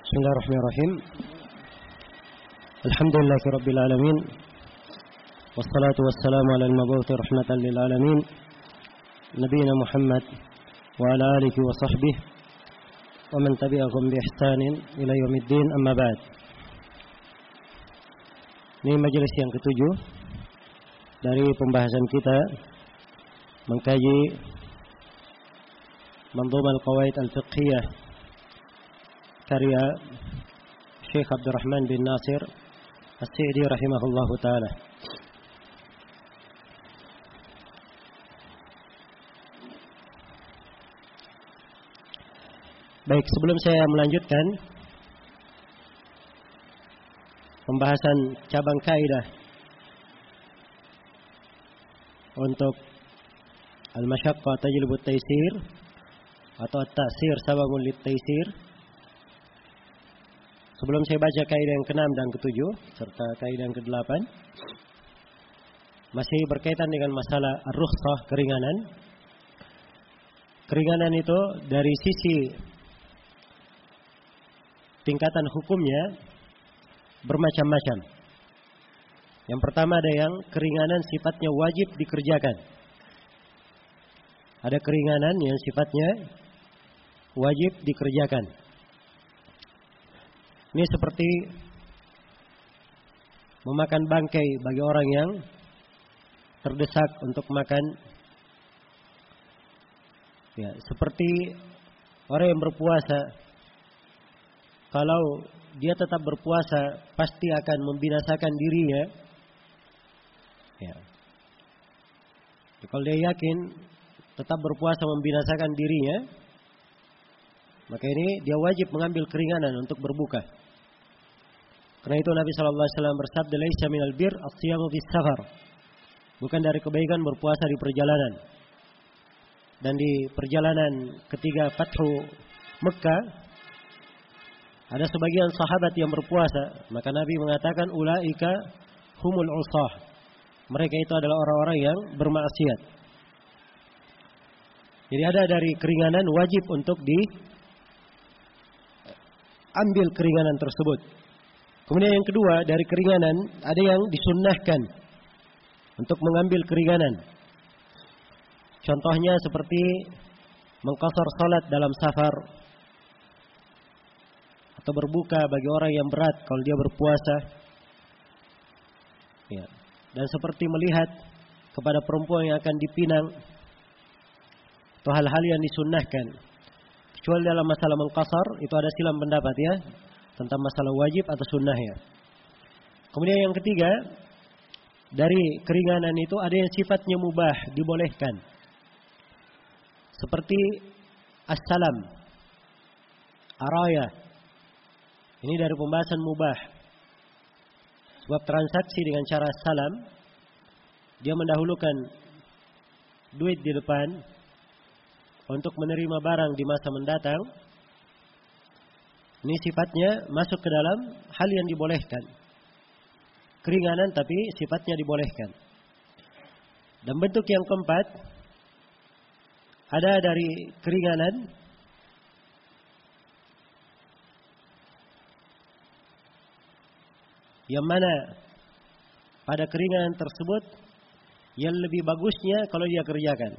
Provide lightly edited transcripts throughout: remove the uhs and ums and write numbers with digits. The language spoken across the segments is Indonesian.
Bismillahirrahmanirrahim. Alhamdulillahirabbil alamin. Wassalatu wassalamu ala al-mabu'uthi rahmatan lil alamin. Nabiyina Muhammad wa ala alihi wa sahbihi wa man tabi'ahum bi ihsanin ila yaumiddin, amma ba'd. Ini majelis yang ketujuh dari pembahasan kita mengkaji Manzumah al-Qawaid al-Fiqhiyah karya Syekh Abdurrahman bin Nasir As-Sa'di rahimahullahu taala. Baik, sebelum saya melanjutkan pembahasan cabang kaidah untuk al-masyaqqah tajlibu at-taysir atau at-ta'sir sababun lit-taysir, sebelum saya baca kaidah yang ke-6 dan ke-7 serta kaidah yang ke-8, masih berkaitan dengan masalah ar-rukhsah, keringanan. Keringanan itu dari sisi tingkatan hukumnya bermacam-macam. Yang pertama ada yang keringanan sifatnya wajib dikerjakan. Ada keringanan yang sifatnya wajib dikerjakan. Ini seperti memakan bangkai bagi orang yang terdesak untuk makan. Ya, seperti orang yang berpuasa, kalau dia tetap berpuasa pasti akan membinasakan dirinya. Ya. Kalau dia yakin tetap berpuasa membinasakan dirinya, maka ini dia wajib mengambil keringanan untuk berbuka. Karena itu Nabi sallallahu alaihi wasallam bersabda, "Laisa minal bir as-siyamu fis safar." Bukan dari kebaikan berpuasa di perjalanan. Dan di perjalanan ketiga Fathu Mekah ada sebagian sahabat yang berpuasa, maka Nabi mengatakan ulaika humul usah. Mereka itu adalah orang-orang yang bermaksiat. Jadi ada dari keringanan wajib untuk diambil keringanan tersebut. Kemudian yang kedua, dari keringanan ada yang disunnahkan untuk mengambil keringanan. Contohnya seperti mengqasar salat dalam safar, atau berbuka bagi orang yang berat kalau dia berpuasa. Ya. Dan seperti melihat kepada perempuan yang akan dipinang, atau hal-hal yang disunnahkan. Kecuali dalam masalah mengqasar itu ada silam pendapat ya, tentang masalah wajib atau sunnahnya. Kemudian yang ketiga, dari keringanan itu ada yang sifatnya mubah, dibolehkan. Seperti as-salam, araya. Ini dari pembahasan mubah. Sebab transaksi dengan cara salam, dia mendahulukan duit di depan untuk menerima barang di masa mendatang. Ini sifatnya masuk ke dalam hal yang dibolehkan. Keringanan tapi sifatnya dibolehkan. Dan bentuk yang keempat, ada dari keringanan yang mana pada keringanan tersebut yang lebih bagusnya kalau dia kerjakan.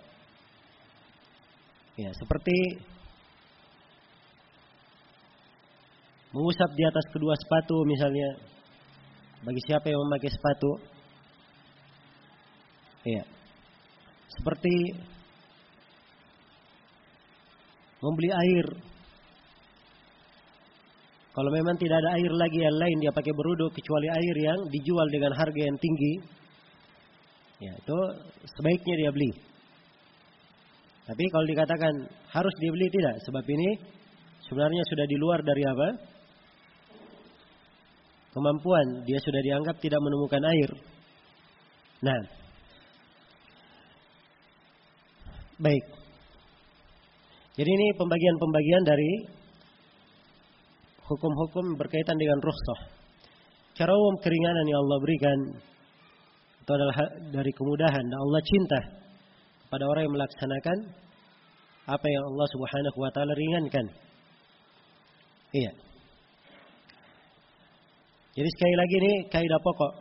Ya, seperti mengusap di atas kedua sepatu misalnya, bagi siapa yang memakai sepatu. Ya. Seperti membeli air. Kalau memang tidak ada air lagi yang lain, dia pakai berwudu kecuali air yang dijual dengan harga yang tinggi. Ya, itu sebaiknya dia beli. Tapi kalau dikatakan harus dibeli, tidak. Sebab ini sebenarnya sudah di luar dari apa? Kemampuan. Dia sudah dianggap tidak menemukan air. Nah. Baik. Jadi ini pembagian-pembagian dari hukum-hukum berkaitan dengan rukhsah. Cara umum keringanan yang Allah berikan itu adalah dari kemudahan. Dan Allah cinta pada orang yang melaksanakan apa yang Allah Subhanahu wa taala ringankan. Iya. Jadi sekali lagi ini kaidah pokok.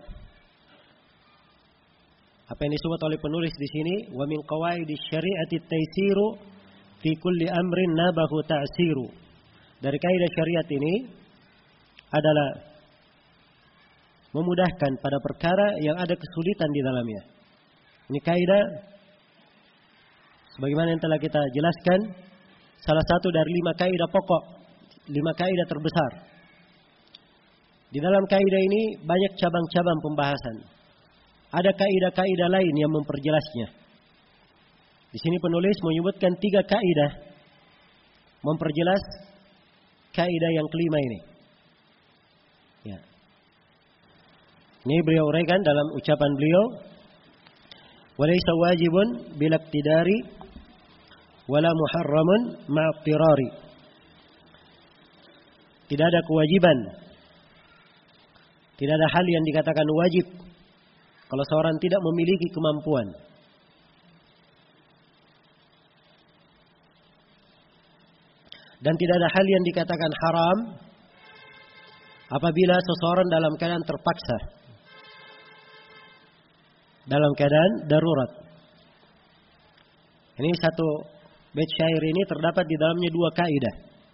Apa yang disebut oleh penulis di sini, wa min qawaidis syari'ati taisiru fi kulli amrin nabahu ta'siru. Dari kaidah syariat ini adalah memudahkan pada perkara yang ada kesulitan di dalamnya. Ini kaidah sebagaimana yang telah kita jelaskan, salah satu dari 5 kaidah pokok, 5 kaidah terbesar. Di dalam kaidah ini banyak cabang-cabang pembahasan. Ada kaidah-kaidah lain yang memperjelasnya. Di sini penulis menyebutkan 3 kaidah memperjelas kaidah yang kelima ini. Ya. Ini beliau uraikan dalam ucapan beliau, walaysa wajibun bil iqtidari wala muharramun ma'tirari. Tidak ada kewajiban, tidak ada hal yang dikatakan wajib kalau seorang tidak memiliki kemampuan. Dan tidak ada hal yang dikatakan haram apabila seseorang dalam keadaan terpaksa, dalam keadaan darurat. Ini satu bait syair ini terdapat di dalamnya 2 kaidah.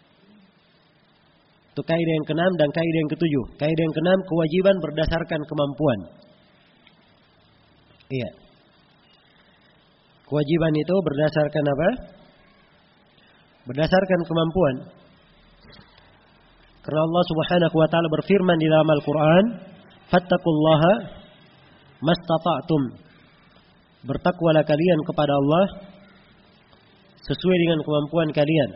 Itu kaidah yang ke-6 dan kaidah yang ke-7. Kaidah yang ke-6, kewajiban berdasarkan kemampuan. Iya. Kewajiban itu berdasarkan apa? Berdasarkan kemampuan. Karena Allah Subhanahu wa taala berfirman di dalam Al-Qur'an, "Fattaqullaha mastata'tum." Bertakwalah kalian kepada Allah sesuai dengan kemampuan kalian.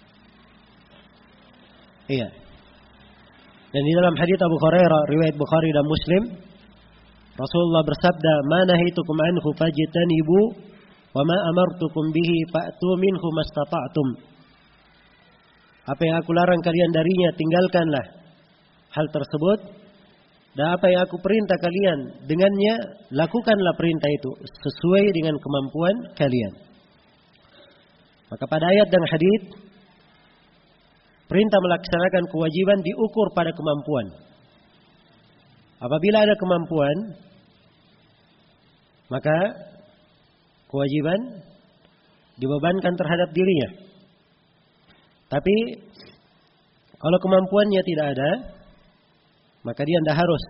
Iya. Dan di dalam hadits Abu Hurairah riwayat Bukhari dan Muslim, Rasulullah bersabda, "Ma nahitukum anhu fajtanibu wa ma amartukum bihi fa'tu minhu mastata'tum." Apa yang aku larang kalian darinya, tinggalkanlah hal tersebut. Dan apa yang aku perintah kalian dengannya, lakukanlah perintah itu sesuai dengan kemampuan kalian. Maka pada ayat dan hadits, perintah melaksanakan kewajiban diukur pada kemampuan. Apabila ada kemampuan, maka kewajiban dibebankan terhadap dirinya. Tapi kalau kemampuannya tidak ada, maka dia tidak harus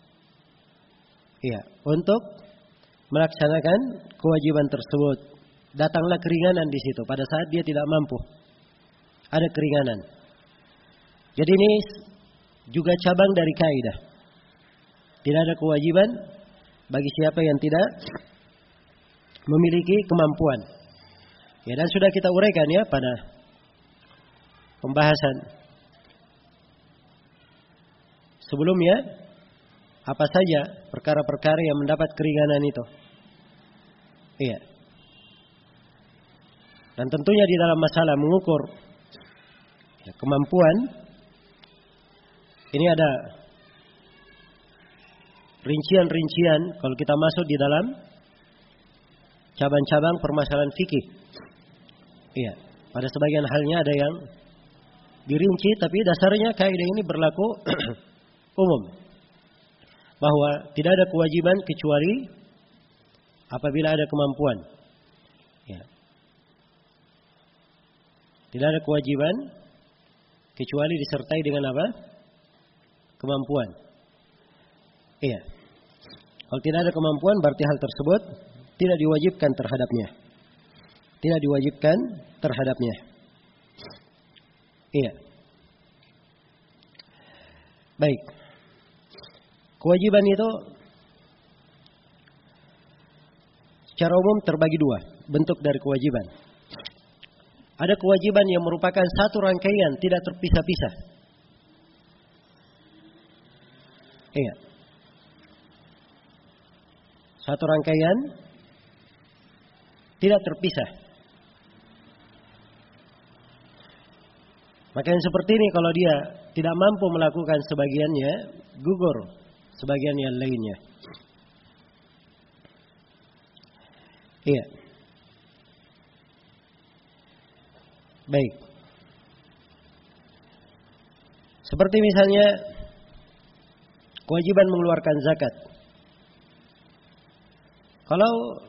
untuk melaksanakan kewajiban tersebut. Datanglah keringanan di situ pada saat dia tidak mampu. Ada keringanan. Jadi ini juga cabang dari kaidah. Tidak ada kewajiban bagi siapa yang tidak memiliki kemampuan. Ya, dan sudah kita uraikan ya pada pembahasan sebelumnya, apa saja perkara-perkara yang mendapat keringanan itu. Iya. Dan tentunya di dalam masalah mengukur kemampuan, ini ada rincian-rincian kalau kita masuk di dalam cabang-cabang permasalahan fikih. Iya, pada sebagian halnya ada yang dirinci, tapi dasarnya kaidah ini berlaku umum. Bahwa tidak ada kewajiban kecuali apabila ada kemampuan. Ya. Tidak ada kewajiban kecuali disertai dengan apa? Kemampuan. Iya. Kalau tidak ada kemampuan berarti hal tersebut tidak diwajibkan terhadapnya. Tidak diwajibkan terhadapnya. Iya. Baik. Kewajiban itu secara umum terbagi 2 bentuk dari kewajiban. Ada kewajiban yang merupakan satu rangkaian, tidak terpisah-pisah. Iya. Satu rangkaian tidak terpisah. Maka yang seperti ini kalau dia tidak mampu melakukan sebagiannya, gugur sebagian yang lainnya. Iya. Baik. Seperti misalnya kewajiban mengeluarkan zakat. Kalau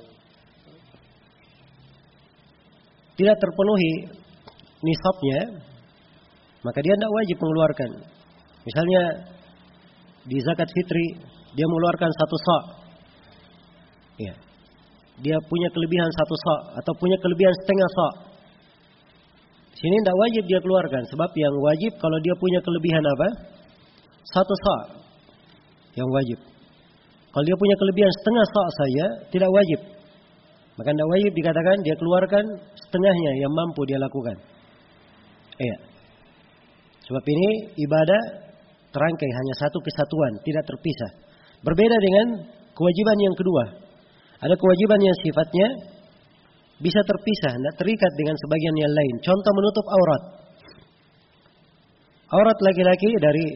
tidak terpenuhi nisabnya, maka dia tidak wajib mengeluarkan. Misalnya di zakat fitri dia mengeluarkan 1 sa'. Ya. Dia punya kelebihan 1 sa' atau punya kelebihan setengah sa'. Sini tidak wajib dia keluarkan, sebab yang wajib kalau dia punya kelebihan apa? 1 sa' yang wajib. Kalau dia punya kelebihan setengah sa' saja tidak wajib. Maka tidak wajib dikatakan dia keluarkan setengahnya yang mampu dia lakukan. Iya. Sebab ini ibadah terangkai hanya satu kesatuan, tidak terpisah. Berbeda dengan kewajiban yang kedua. Ada kewajiban yang sifatnya bisa terpisah, tidak terikat dengan sebagian yang lain. Contoh menutup aurat. Aurat laki-laki dari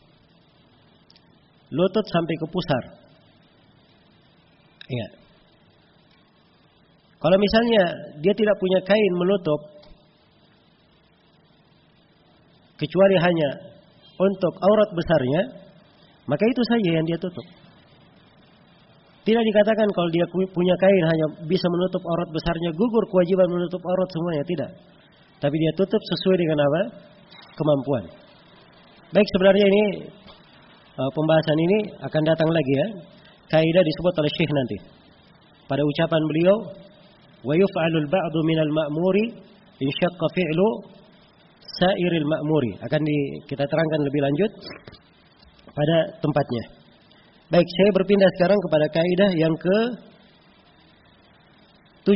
lutut sampai ke pusar. Iya. Kalau misalnya dia tidak punya kain menutup, kecuali hanya untuk aurat besarnya, maka itu saja yang dia tutup. Tidak dikatakan kalau dia punya kain hanya bisa menutup aurat besarnya, gugur kewajiban menutup aurat semuanya, tidak. Tapi dia tutup sesuai dengan apa? Kemampuan. Baik, sebenarnya ini pembahasan ini akan datang lagi ya. Kaidah disebut oleh Syekh nanti. Pada ucapan beliau, wa yuf'alul ba'du minal ma'muri in syaqqa fi'lu sa'iril ma'muri. Akan kita terangkan lebih lanjut pada tempatnya. Baik, saya berpindah sekarang kepada kaidah yang ke-7.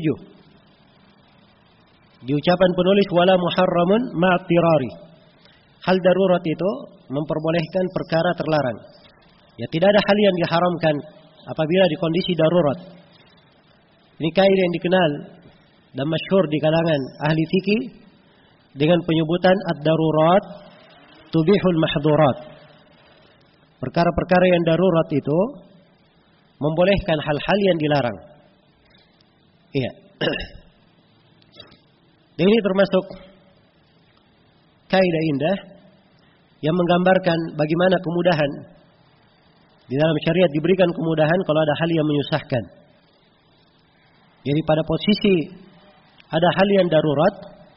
Di ucapan penulis wala muharramun ma'tirari. Hal darurat itu memperbolehkan perkara terlarang. Ya, tidak ada hal yang diharamkan apabila di kondisi darurat. Ini kaidah yang dikenal dan masyhur di kalangan ahli fikih dengan penyebutan ad-darurat tubihul mahdhurat. Perkara-perkara yang darurat itu membolehkan hal-hal yang dilarang. Iya. Dan ini termasuk kaidah indah yang menggambarkan bagaimana kemudahan di dalam syariat, diberikan kemudahan kalau ada hal yang menyusahkan. Jadi pada posisi ada hal yang darurat,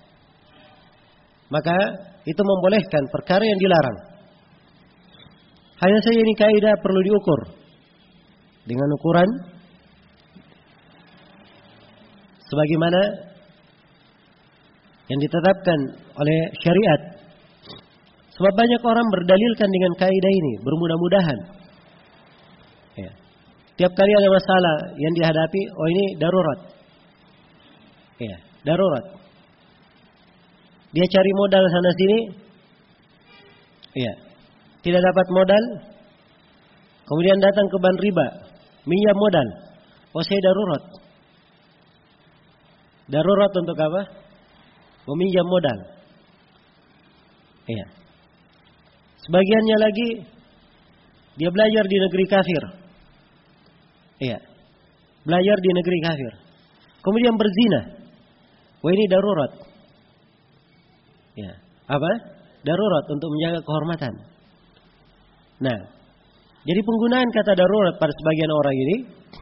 maka itu membolehkan perkara yang dilarang. Hanya saja ini kaidah perlu diukur dengan ukuran sebagaimana yang ditetapkan oleh syariat. Sebab banyak orang berdalilkan dengan kaidah ini, bermudah-mudahan. Ya. Tiap kali ada masalah yang dihadapi, oh ini darurat. Ya, darurat. Dia cari modal sana sini, ya, tidak dapat modal, kemudian datang ke bank riba, minjam modal. Oh saya darurat. Darurat untuk apa? Meminjam modal. Ya. Sebagiannya lagi dia belajar di negeri kafir. Iya. Belajar di negeri kafir. Kemudian berzina. Wah ini darurat. Ya. Apa? Darurat untuk menjaga kehormatan. Nah, jadi penggunaan kata darurat pada sebagian orang ini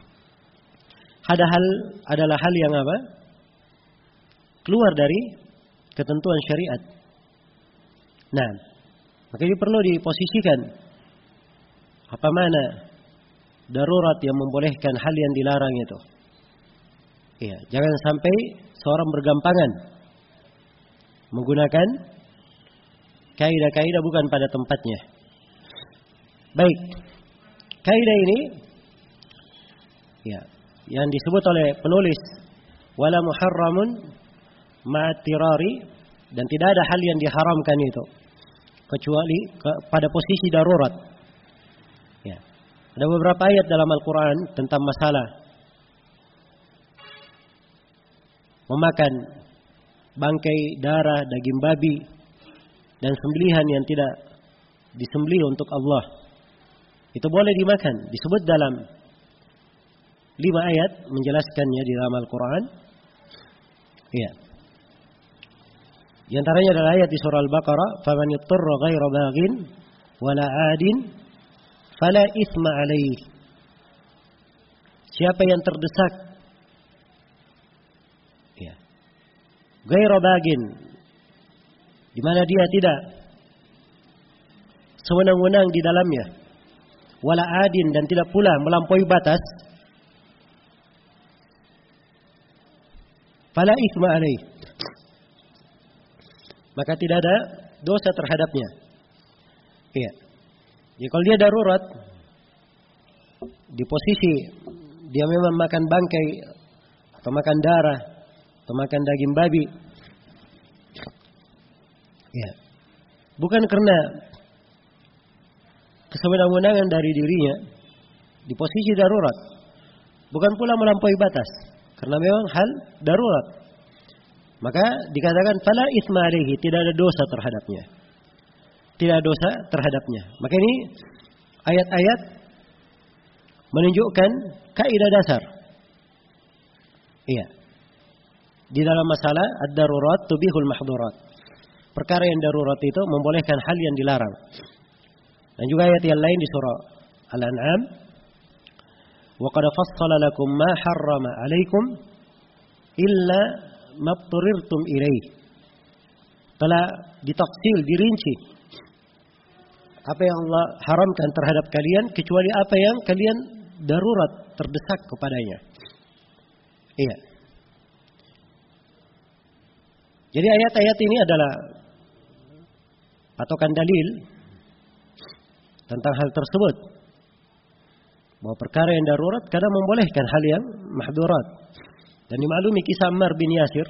adalah hal yang apa? Keluar dari ketentuan syariat. Nah, maka ini perlu diposisikan apa mana darurat yang membolehkan hal yang dilarang itu. Iya, jangan sampai seorang bergampangan menggunakan kaidah-kaidah bukan pada tempatnya. Baik, kaidah ini ya, yang disebut oleh penulis wala muharramun ma'tirari, dan tidak ada hal yang diharamkan itu kecuali pada posisi darurat. Ya. Ada beberapa ayat dalam Al-Quran tentang masalah memakan bangkai, darah, daging babi, dan sembelihan yang tidak disembelih untuk Allah. Itu boleh dimakan. Disebut dalam 5 ayat menjelaskannya di dalam Al-Quran. Iya. Di antaranya adalah ayat di surah Al-Baqarah, "Faman yuttarra ghaira baghin wala 'adin fala itsma alaih. Siapa yang terdesak, ya, ghairu bagin, di mana dia tidak sewenang-wenang di dalamnya, wala adin, dan tidak pula melampaui batas, fala itsma alaih, maka tidak ada dosa terhadapnya. Iya. Jadi kalau dia darurat di posisi dia memang makan bangkai atau makan darah atau makan daging babi, ya, bukan karena kesewenang-wenangan dari dirinya di posisi darurat, bukan pula melampaui batas, karena memang hal darurat, maka dikatakan fala itsma alaihi, tidak ada dosa terhadapnya. Tidak ada dosa terhadapnya. Maka ini ayat-ayat menunjukkan kaidah dasar. Iya. Di dalam masalah ad-darurat tubihul mahdurat. Perkara yang darurat itu membolehkan hal yang dilarang. Dan juga ayat yang lain di surah Al-An'am, wa qad fassala lakum ma harrama 'alaikum illa ma dhurrirtum ilaih. Telah ditafsil, dirinci apa yang Allah haramkan terhadap kalian kecuali apa yang kalian darurat terdesak kepadanya. Iya. Jadi ayat-ayat ini adalah patokan dalil tentang hal tersebut, bahwa perkara yang darurat kadang membolehkan hal yang mahdurat. Dan dimaklumi kisah Ammar bin Yasir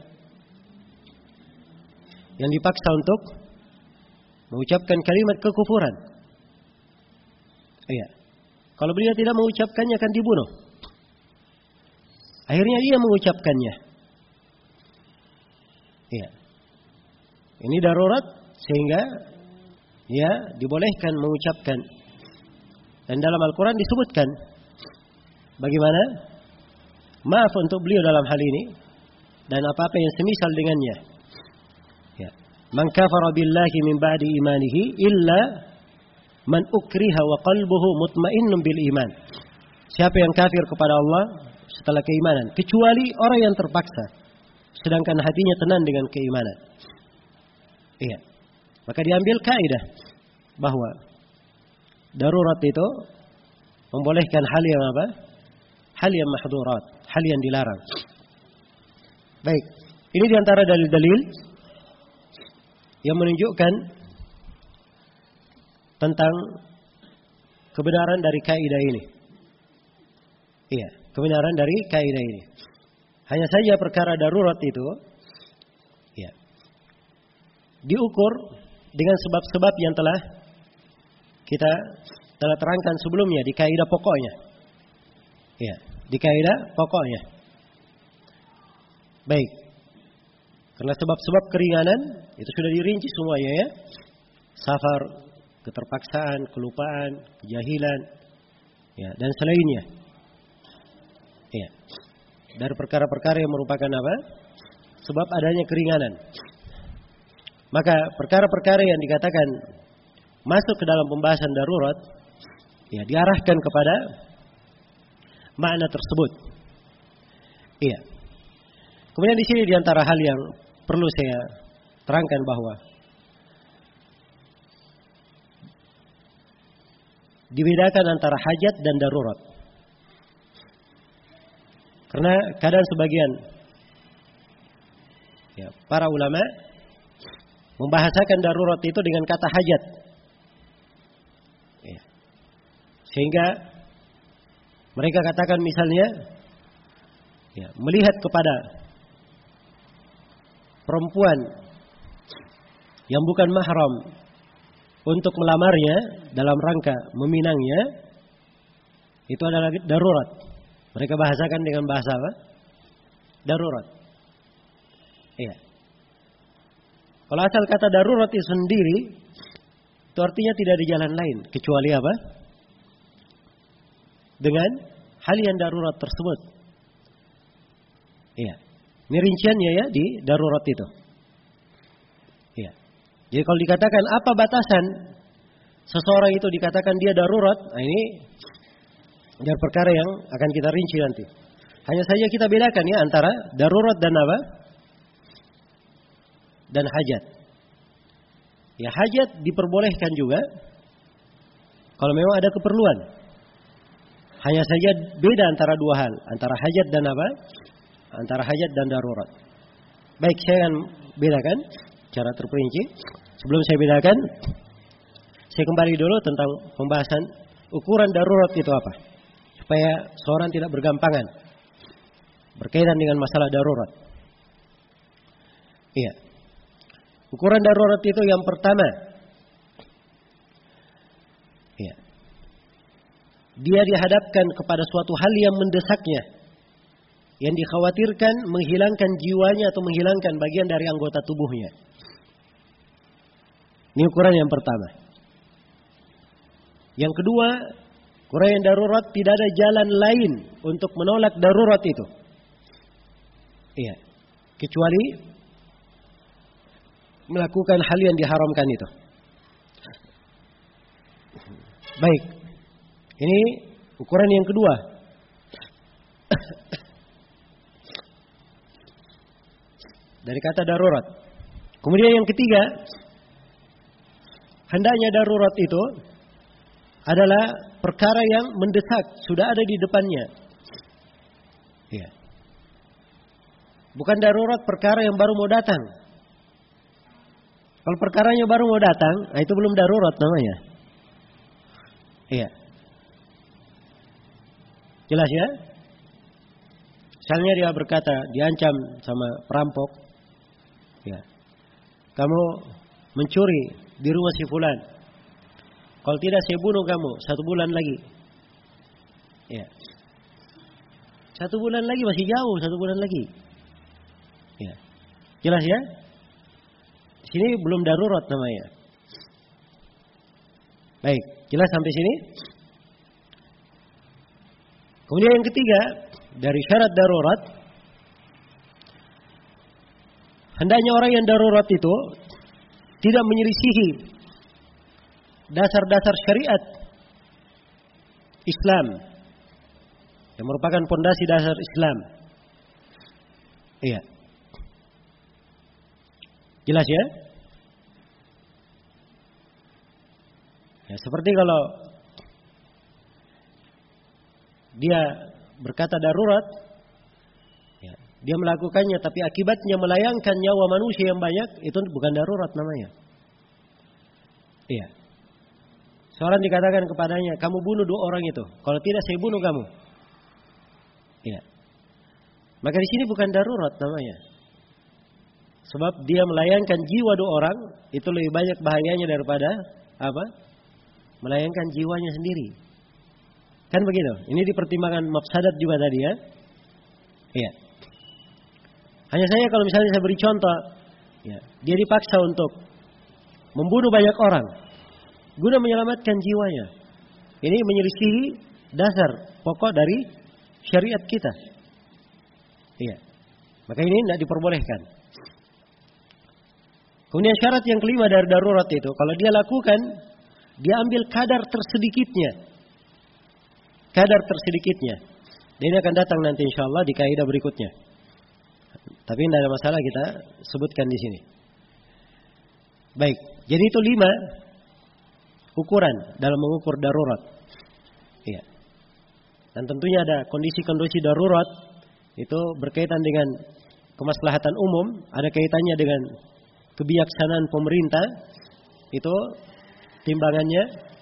yang dipaksa untuk mengucapkan kalimat kekufuran. Iya. Kalau beliau tidak mengucapkannya akan dibunuh. Akhirnya dia mengucapkannya. Iya. Ini darurat sehingga ya dibolehkan mengucapkan. Dan dalam Al-Quran disebutkan bagaimana maaf untuk beliau dalam hal ini dan apa-apa yang semisal dengannya. Ya. Man kafara billahi min ba'di imanihi illa man ukriha wa qalbuhu mutmainnun bil iman. Siapa yang kafir kepada Allah setelah keimanan, kecuali orang yang terpaksa sedangkan hatinya tenang dengan keimanan. Iya. Maka diambil kaidah bahwa darurat itu membolehkan hal yang apa? Hal yang mahdurat, hal yang dilarang. Baik, ini diantara dalil-dalil yang menunjukkan tentang kebenaran dari kaidah ini. Iya, kebenaran dari kaidah ini. Hanya saja perkara darurat itu ya, diukur dengan sebab-sebab yang telah kita terangkan sebelumnya di kaidah pokoknya. Ya, di kaidah pokoknya. Baik. Karena sebab-sebab keringanan itu sudah dirinci semuanya ya. Safar, keterpaksaan, kelupaan, kejahilan, ya, dan selainnya. Ya. Dari perkara-perkara yang merupakan apa? Sebab adanya keringanan. Maka perkara-perkara yang dikatakan masuk ke dalam pembahasan darurat, ya, diarahkan kepada makna tersebut. Iya. Kemudian di sini diantara hal yang perlu saya terangkan bahwa dibedakan antara hajat dan darurat. Karena kadang sebagian ya, para ulama membahasakan darurat itu dengan kata hajat. Ya. Sehingga mereka katakan misalnya ya, melihat kepada perempuan yang bukan mahram untuk melamarnya dalam rangka meminangnya, itu adalah darurat. Mereka bahasakan dengan bahasa apa? Darurat. Iya. Kalau asal kata darurat itu sendiri, itu artinya tidak ada jalan lain kecuali apa? Dengan hal yang darurat tersebut. Iya. Ini rinciannya ya di darurat itu. Iya. Jadi kalau dikatakan apa batasan seseorang itu dikatakan dia darurat, nah ini dari perkara yang akan kita rinci nanti. Hanya saja kita bedakan ya antara darurat dan apa? Dan hajat. Ya hajat diperbolehkan juga kalau memang ada keperluan. Hanya saja beda antara dua hal, antara hajat dan apa? Antara hajat dan darurat. Baik, saya akan bedakan secara terperinci. Sebelum saya bedakan, saya kembali dulu tentang pembahasan ukuran darurat itu apa. Supaya seorang tidak bergampangan berkaitan dengan masalah darurat. Iya. Ukuran darurat itu yang pertama. Iya. Dia dihadapkan kepada suatu hal yang mendesaknya, yang dikhawatirkan menghilangkan jiwanya atau menghilangkan bagian dari anggota tubuhnya. Ini ukuran yang pertama. Yang kedua, ukuran yang darurat tidak ada jalan lain untuk menolak darurat itu. Iya. Kecuali melakukan hal yang diharamkan itu. Baik. Ini ukuran yang kedua. Dari kata darurat. Kemudian yang ketiga, hendaknya darurat itu adalah perkara yang mendesak, sudah ada di depannya. Iya. Bukan darurat perkara yang baru mau datang. Kalau perkaranya baru mau datang, nah itu belum darurat namanya. Iya. Jelas ya? Misalnya dia berkata, diancam sama perampok. Ya. Kamu mencuri di rumah si fulan. Kalau tidak saya bunuh kamu 1 bulan lagi. Ya. 1 bulan lagi masih jauh, 1 bulan lagi. Ya. Jelas ya? Di sini belum darurat namanya. Baik, jelas sampai sini? Kemudian yang ketiga, dari syarat darurat, hendaknya orang yang darurat itu tidak menyelisihi dasar-dasar syariat Islam yang merupakan pondasi dasar Islam. Iya. Jelas ya? Ya, seperti kalau dia berkata darurat, ya, dia melakukannya tapi akibatnya melayangkan nyawa manusia yang banyak, itu bukan darurat namanya. Iya. Seorang dikatakan kepadanya, kamu bunuh 2 orang itu. Kalau tidak saya bunuh kamu. Iya. Maka di sini bukan darurat namanya. Sebab dia melayangkan jiwa 2 orang, itu lebih banyak bahayanya daripada apa? Melayangkan jiwanya sendiri. Kan begitu? Ini dipertimbangkan mafsadat juga tadi ya. Iya. Hanya saja kalau misalnya saya beri contoh, ya, dia dipaksa untuk membunuh banyak orang guna menyelamatkan jiwanya. Ini menyelisihi dasar pokok dari syariat kita. Iya. Maka ini tidak diperbolehkan. Kemudian syarat yang kelima dari darurat itu, kalau dia lakukan, dia ambil kadar tersedikitnya. Kadar tersedikitnya. Dan ini akan datang nanti insyaallah di kaidah berikutnya. Tapi tidak ada masalah kita sebutkan di sini. Baik, jadi itu 5 ukuran dalam mengukur darurat. Iya. Dan tentunya ada kondisi-kondisi darurat itu berkaitan dengan kemaslahatan umum, ada kaitannya dengan kebijaksanaan pemerintah, itu timbangannya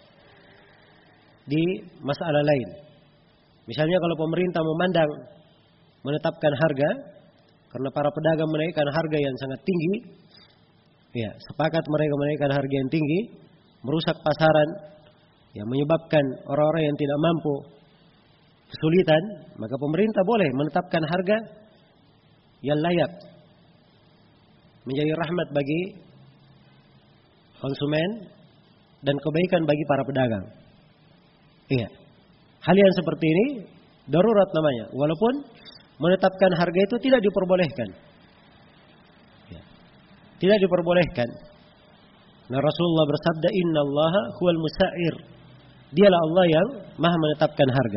di masalah lain. Misalnya kalau pemerintah memandang menetapkan harga karena para pedagang menaikkan harga yang sangat tinggi, ya, sepakat mereka menaikkan harga yang tinggi, merusak pasaran, yang menyebabkan orang-orang yang tidak mampu kesulitan, maka pemerintah boleh menetapkan harga yang layak, menjadi rahmat bagi konsumen dan kebaikan bagi para pedagang. Iya. Hal yang seperti ini darurat namanya, walaupun menetapkan harga itu tidak diperbolehkan. Ya. Tidak diperbolehkan. Nah, Rasulullah bersabda, "Innallaha huwal musa'ir." Dialah Allah yang Maha menetapkan harga.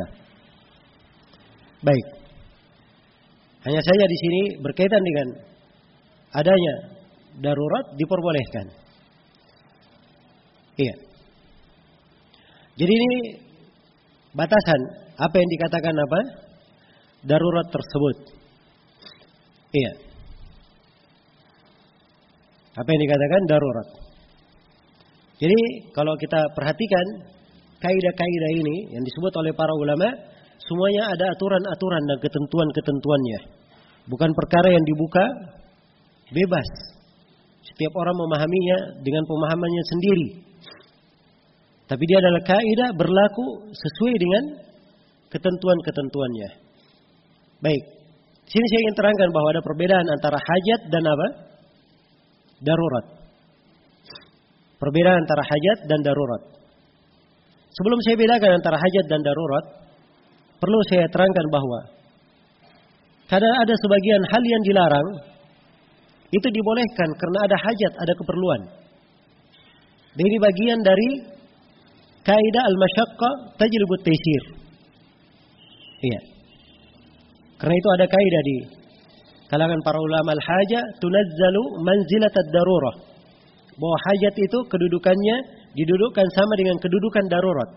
Baik. Hanya saja di sini berkaitan dengan adanya darurat diperbolehkan. Iya. Jadi ini batasan apa yang dikatakan apa? Darurat tersebut. Iya. Apa yang dikatakan darurat. Jadi kalau kita perhatikan kaidah-kaidah ini yang disebut oleh para ulama, semuanya ada aturan-aturan dan ketentuan-ketentuannya. Bukan perkara yang dibuka bebas. Setiap orang memahaminya dengan pemahamannya sendiri. Tapi dia adalah kaidah berlaku sesuai dengan ketentuan-ketentuannya. Baik. Sini saya ingin terangkan bahwa ada perbedaan antara hajat dan apa? Darurat. Perbedaan antara hajat dan darurat. Sebelum saya bedakan antara hajat dan darurat, perlu saya terangkan bahwa kadang ada sebagian hal yang dilarang, itu dibolehkan karena ada hajat, ada keperluan. Dan ini bagian dari kaidah al-masyaqqah tajlibut taysir. Iya. Karena itu ada kaidah di kalangan para ulama al-hajah, tunazzalu manzilatad darurah. Bahwa hajat itu kedudukannya didudukkan sama dengan kedudukan darurat.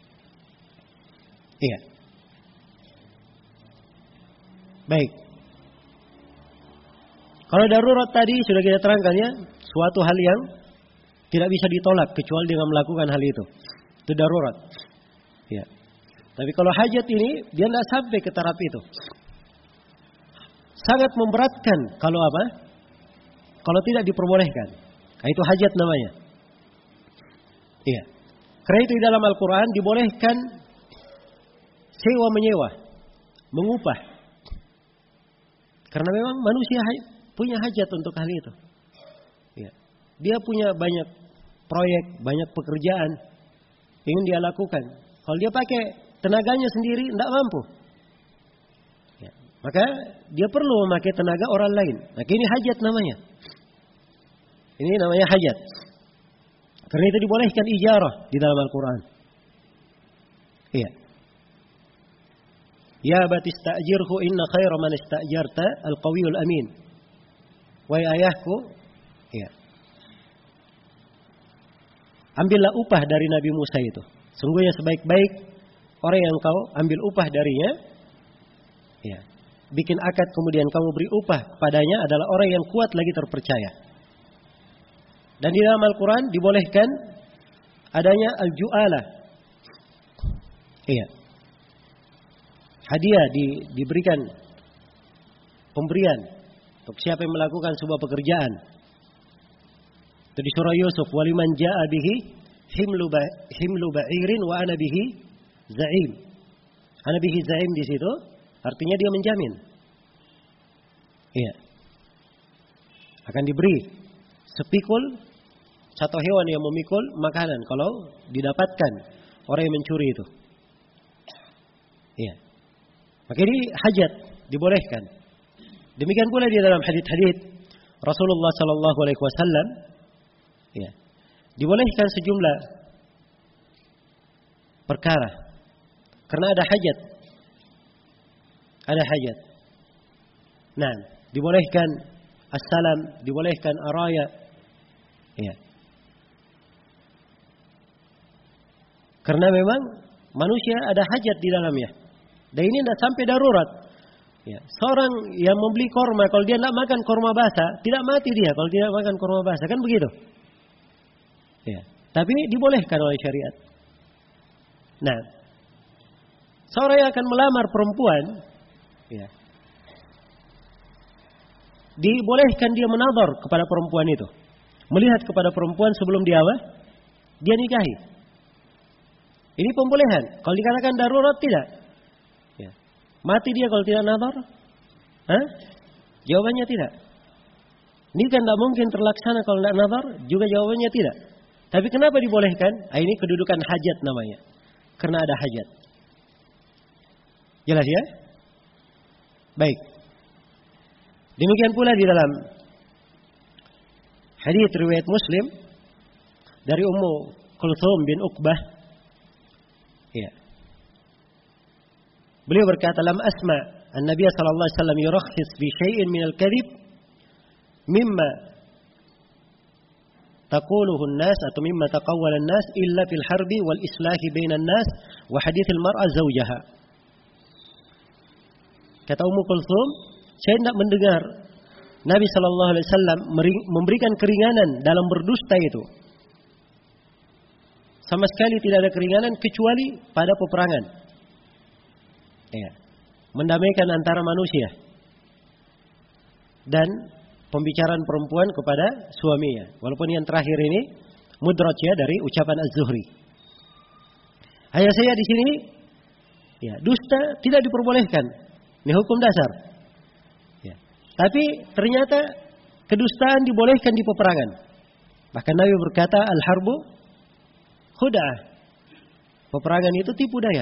Iya. Baik. Kalau darurat tadi sudah kita terangkan ya, suatu hal yang tidak bisa ditolak kecuali dengan melakukan hal itu. Itu darurat. Ya. Tapi kalau hajat ini dia tidak sampai ke taraf itu. Sangat memberatkan kalau apa? Kalau tidak diperbolehkan. Nah, itu hajat namanya. Iya. Karena itu di dalam Al-Quran dibolehkan sewa menyewa, mengupah. Karena memang manusia punya hajat untuk hal itu. Ya. Dia punya banyak proyek, banyak pekerjaan ingin dia lakukan. Kalau dia pakai tenaganya sendiri, tidak mampu. Ya. Maka dia perlu memakai tenaga orang lain. Nah, ini hajat namanya. Ini namanya hajat. Karena itu dibolehkan ijarah di dalam Al-Quran. Iya. Ya abati ista'jirhu inna khaira man ista'jarta al-qawiyul amin. Wahai ayahku, iya. Ambillah upah dari Nabi Musa itu. Sungguhnya sebaik-baik orang yang kau ambil upah darinya, iya. Bikin akad kemudian kamu beri upah kepadanya adalah orang yang kuat lagi terpercaya. Dan di dalam Al-Quran dibolehkan adanya al-ju'alah. Iya. Hadiah diberikan pemberian untuk siapa yang melakukan sebuah pekerjaan. Itu di surah Yusuf, waliman ja'a bihi himlu ba'irin wa ana bihi za'im. Ana bihi za'im di situ artinya dia menjamin. Iya. Akan diberi sepikul satu hewan yang memikul makanan kalau didapatkan orang yang mencuri itu. Iya. Maka ini hajat dibolehkan. Demikian pula di dalam hadits-hadits Rasulullah sallallahu alaihi wasallam, ya. Dibolehkan sejumlah perkara karena ada hajat. Ada hajat. Nah, dibolehkan as-salam, dibolehkan araya. Ya. Karena memang manusia ada hajat di dalamnya. Dan ini tidak sampai darurat. Ya. Seorang yang membeli korma, kalau dia tidak makan korma basah, tidak mati dia kalau tidak makan korma basah. Kan begitu? Ya. Tapi dibolehkan oleh syariat. Nah, seorang yang akan melamar perempuan, ya, dibolehkan dia menadhar kepada perempuan itu. Melihat kepada perempuan sebelum dia nikahi. Ini pembolehan. Kalau dikatakan darurat tidak. Ya. Mati dia kalau tidak nadhar? Jawabannya tidak. Ini kan tidak mungkin terlaksana kalau tidak nadhar. Juga jawabannya tidak. Tapi kenapa dibolehkan? Ini kedudukan hajat namanya. Karena ada hajat. Jelas ya? Baik. Demikian pula di dalam hadits riwayat Muslim dari Ummu Kulthum bin Uqbah. Ya. Beliau berkata, "Lam asma an-nabiy sallallahu alaihi wasallam yurakhis fi syai'in min al-kadhib mimma taquluhu an-nas atau mimma taqawwala an-nas illa fil harbi wal islahi bainan nas wa hadits al-mar'a zawjaha." Kata Ummu Kulthum, saya tidak mendengar Nabi sallallahu alaihi wasallam memberikan keringanan dalam berdusta itu. Sama sekali tidak ada keringanan kecuali pada peperangan. Ya. Mendamaikan antara manusia. Dan pembicaraan perempuan kepada suaminya. Walaupun yang terakhir ini mudraj ya dari ucapan Az-Zuhri. Hanya saya di sini ya, dusta tidak diperbolehkan. Ini hukum dasar. Ya. Tapi ternyata kedustaan dibolehkan di peperangan. Bahkan Nabi berkata, "Al-harbu khuda'ah." Peperangan itu tipu daya.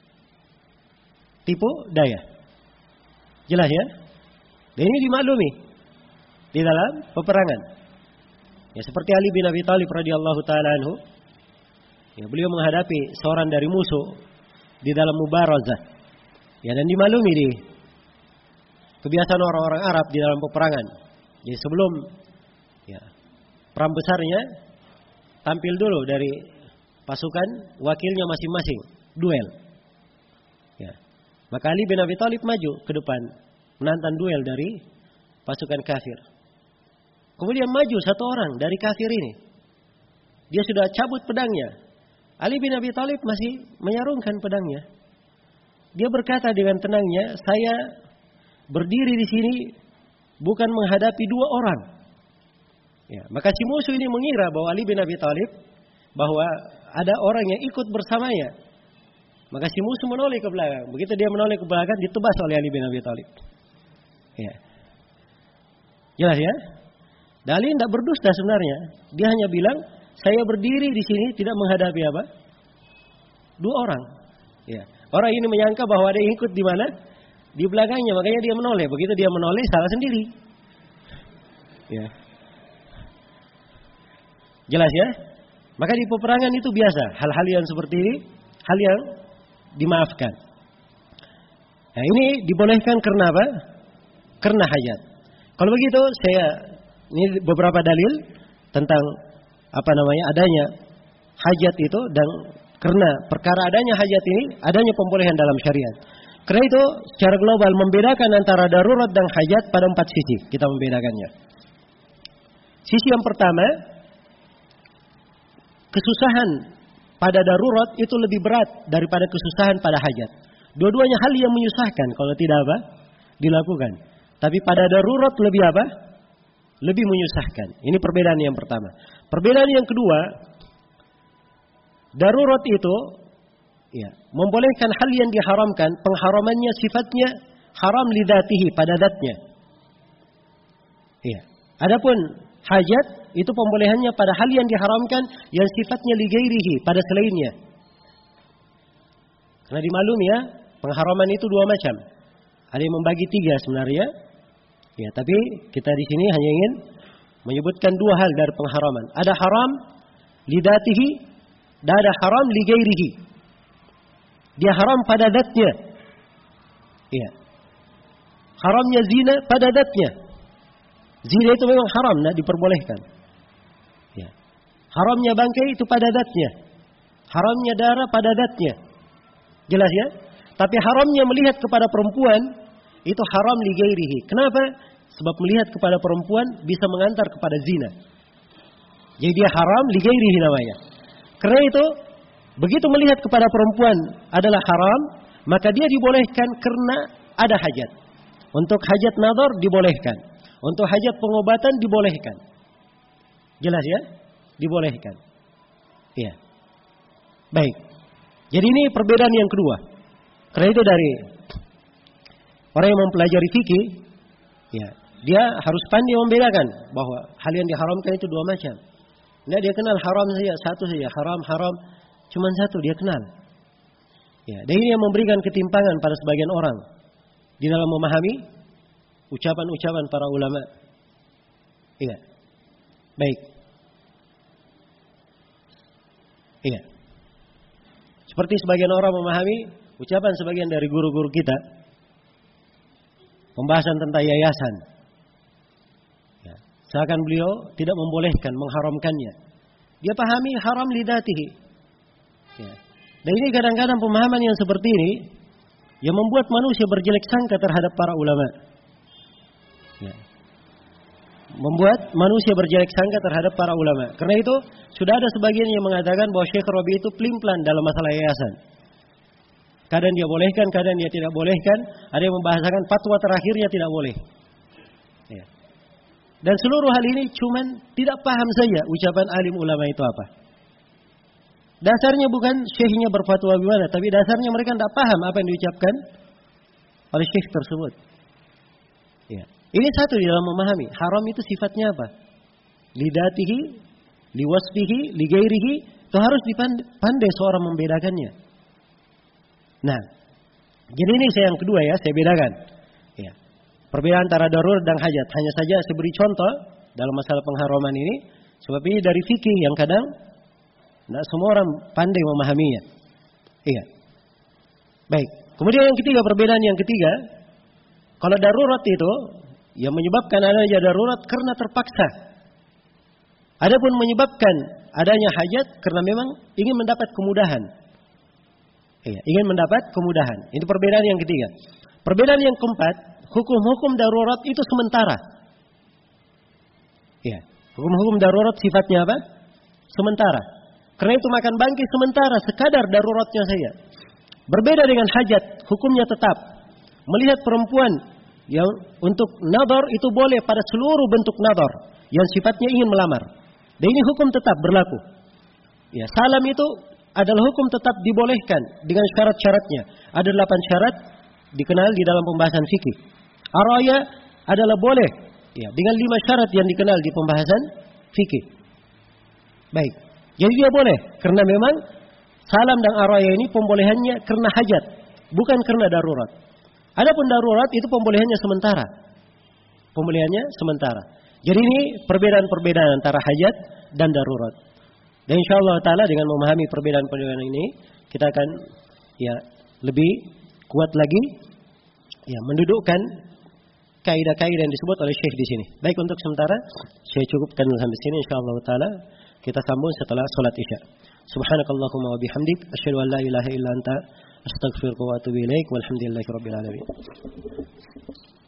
Tipu daya. Jelas ya? Dan ini dimaklumi di dalam peperangan. Ya, seperti Ali bin Abi Thalib radhiyallahu taala anhu. Ya, beliau menghadapi seorang dari musuh di dalam mubarazah. Ya, dan dimaklumi di kebiasaan orang-orang Arab di dalam peperangan. Jadi sebelum ya, perang besarnya tampil dulu dari pasukan wakilnya masing-masing, duel. Ya. Maka Ali bin Abi Thalib maju ke depan menantang duel dari pasukan kafir. Kemudian maju satu orang dari kafir ini. Dia sudah cabut pedangnya. Ali bin Abi Thalib masih menyarungkan pedangnya. Dia berkata dengan tenangnya, "Saya berdiri di sini bukan menghadapi dua orang." Ya, maka si musuh ini mengira bahwa Ali bin Abi Thalib bahwa ada orang yang ikut bersamanya. Maka si musuh menoleh ke belakang. Begitu dia menoleh ke belakang, ditebas oleh Ali bin Abi Thalib. Ya. Jelas ya? Dan Ali tidak berdusta sebenarnya. Dia hanya bilang, "Saya berdiri di sini tidak menghadapi apa? Dua orang." Ya. Orang ini menyangka bahwa ada yang ikut di mana? Di belakangnya, makanya dia menoleh. Begitu dia menoleh, salah sendiri. Ya. Jelas ya? Maka di peperangan itu biasa. Hal-hal yang seperti ini, hal yang dimaafkan. Nah, ini dibolehkan karena apa? Karena hajat. Kalau begitu, ini beberapa dalil tentang adanya hajat itu, dan karena perkara adanya hajat ini, adanya pembolehan dalam syariat. Karena itu, secara global membedakan antara darurat dan hajat pada 4 sisi. Kita membedakannya. Sisi yang pertama, kesusahan pada darurat itu lebih berat daripada kesusahan pada hajat. Dua-duanya hal yang menyusahkan kalau tidak dilakukan. Tapi pada darurat lebih lebih menyusahkan. Ini perbedaan yang pertama. Perbedaan yang kedua, darurat itu ya, membolehkan hal yang diharamkan, pengharamannya sifatnya haram lidatihi, pada zatnya. Ya. Adapun hajat itu pembolehannya pada hal yang diharamkan yang sifatnya ligairihi, pada selainnya. Karena dimaklumi ya, pengharaman itu dua macam. Ada yang membagi 3 sebenarnya. Ya, tapi kita di sini hanya ingin menyebutkan 2 hal dari pengharaman. Ada haram lidatihi dan ada haram ligairihi. Dia haram pada zatnya. Iya. Haramnya zina pada zatnya. Zina itu memang haram, tidak diperbolehkan. Ya. Haramnya bangkai itu pada zatnya. Haramnya darah pada zatnya. Jelas ya? Tapi haramnya melihat kepada perempuan itu haram li ghairihi. Kenapa? Sebab melihat kepada perempuan bisa mengantar kepada zina. Jadi dia haram li ghairihi namanya. Karena itu, begitu melihat kepada perempuan adalah haram, maka dia dibolehkan karena ada hajat. Untuk hajat nadhar dibolehkan. Untuk hajat pengobatan dibolehkan. Jelas ya? Dibolehkan. Iya. Baik. Jadi ini perbedaan yang kedua. Karena itu dari orang yang mempelajari fikih, ya, dia harus pandai membedakan bahwa hal yang diharamkan itu 2 macam. Nah, dia kenal haram saja, satu saja, haram, cuma satu dia kenal. Ya, dan ini yang memberikan ketimpangan pada sebagian orang di dalam memahami ucapan-ucapan para ulama. Iya. Baik. Iya. Seperti sebagian orang memahami ucapan sebagian dari guru-guru kita, pembahasan tentang yayasan. Ya. Seakan beliau tidak membolehkan, mengharamkannya. Dia pahami haram lidatihi. Ya. Dan ini kadang-kadang pemahaman yang seperti ini yang membuat manusia berjelek sangka terhadap para ulama. Ya. Membuat manusia berjelek sangka terhadap para ulama. Karena itu sudah ada sebagian yang mengatakan bahwa Syekh Rabi itu pelin-pelan dalam masalah yayasan. Kadang dia bolehkan, kadang dia tidak bolehkan. Ada yang membahasakan fatwa terakhirnya tidak boleh. Ya. Dan seluruh hal ini cuman tidak paham saja ucapan alim ulama itu apa. Dasarnya bukan syekhnya berfatwa gimana, tapi dasarnya mereka tidak paham apa yang diucapkan oleh syekh tersebut. Ya. Ini satu di dalam memahami. Haram itu sifatnya apa? Lidatihi, liwasfihi, ligairihi. Itu harus dipandai seorang membedakannya. Nah, jadi ini yang kedua ya, saya bedakan. Ya. Perbedaan antara darurat dan hajat. Hanya saja saya beri contoh dalam masalah pengharaman ini. Sebab ini dari fikih yang kadang tidak semua orang pandai memahaminya. Iya. Baik. Kemudian yang ketiga, perbedaan yang ketiga. Kalau darurat itu yang menyebabkan adanya darurat karena terpaksa. Adapun menyebabkan adanya hajat karena memang ingin mendapat kemudahan. Iya, ingin mendapat kemudahan. Ini perbedaan yang ketiga. Perbedaan yang keempat, hukum-hukum darurat itu sementara. Iya, hukum-hukum darurat sifatnya apa? Sementara. Karena itu makan bangkit sementara, sekadar daruratnya saja. Berbeda dengan hajat, hukumnya tetap. Melihat perempuan yang untuk nadhar itu boleh pada seluruh bentuk nadhar yang sifatnya ingin melamar. Dan ini hukum tetap berlaku. Ya, salam itu adalah hukum tetap dibolehkan dengan syarat-syaratnya. Ada 8 syarat dikenal di dalam pembahasan fikih. Araya adalah boleh ya, dengan 5 syarat yang dikenal di pembahasan fikih. Baik. Jadi dia boleh karena memang salam dan araya ini pembolehannya karena hajat, bukan karena darurat. Adapun darurat itu pembolehannya sementara. Pembolehannya sementara. Jadi ini perbedaan-perbedaan antara hajat dan darurat. Dan insyaallah taala dengan memahami perbedaan-perbedaan ini, kita akan ya lebih kuat lagi ya mendudukkan kaidah-kaidah yang disebut oleh Syekh di sini. Baik, untuk sementara saya cukupkan sampai sini, insyaallah taala kita sambung setelah salat Isya. Subhanakallahumma wa bihamdik asyhadu an la ilaha illa anta astaghfiruka wa atubu ilaik walhamdulillahirabbil alamin.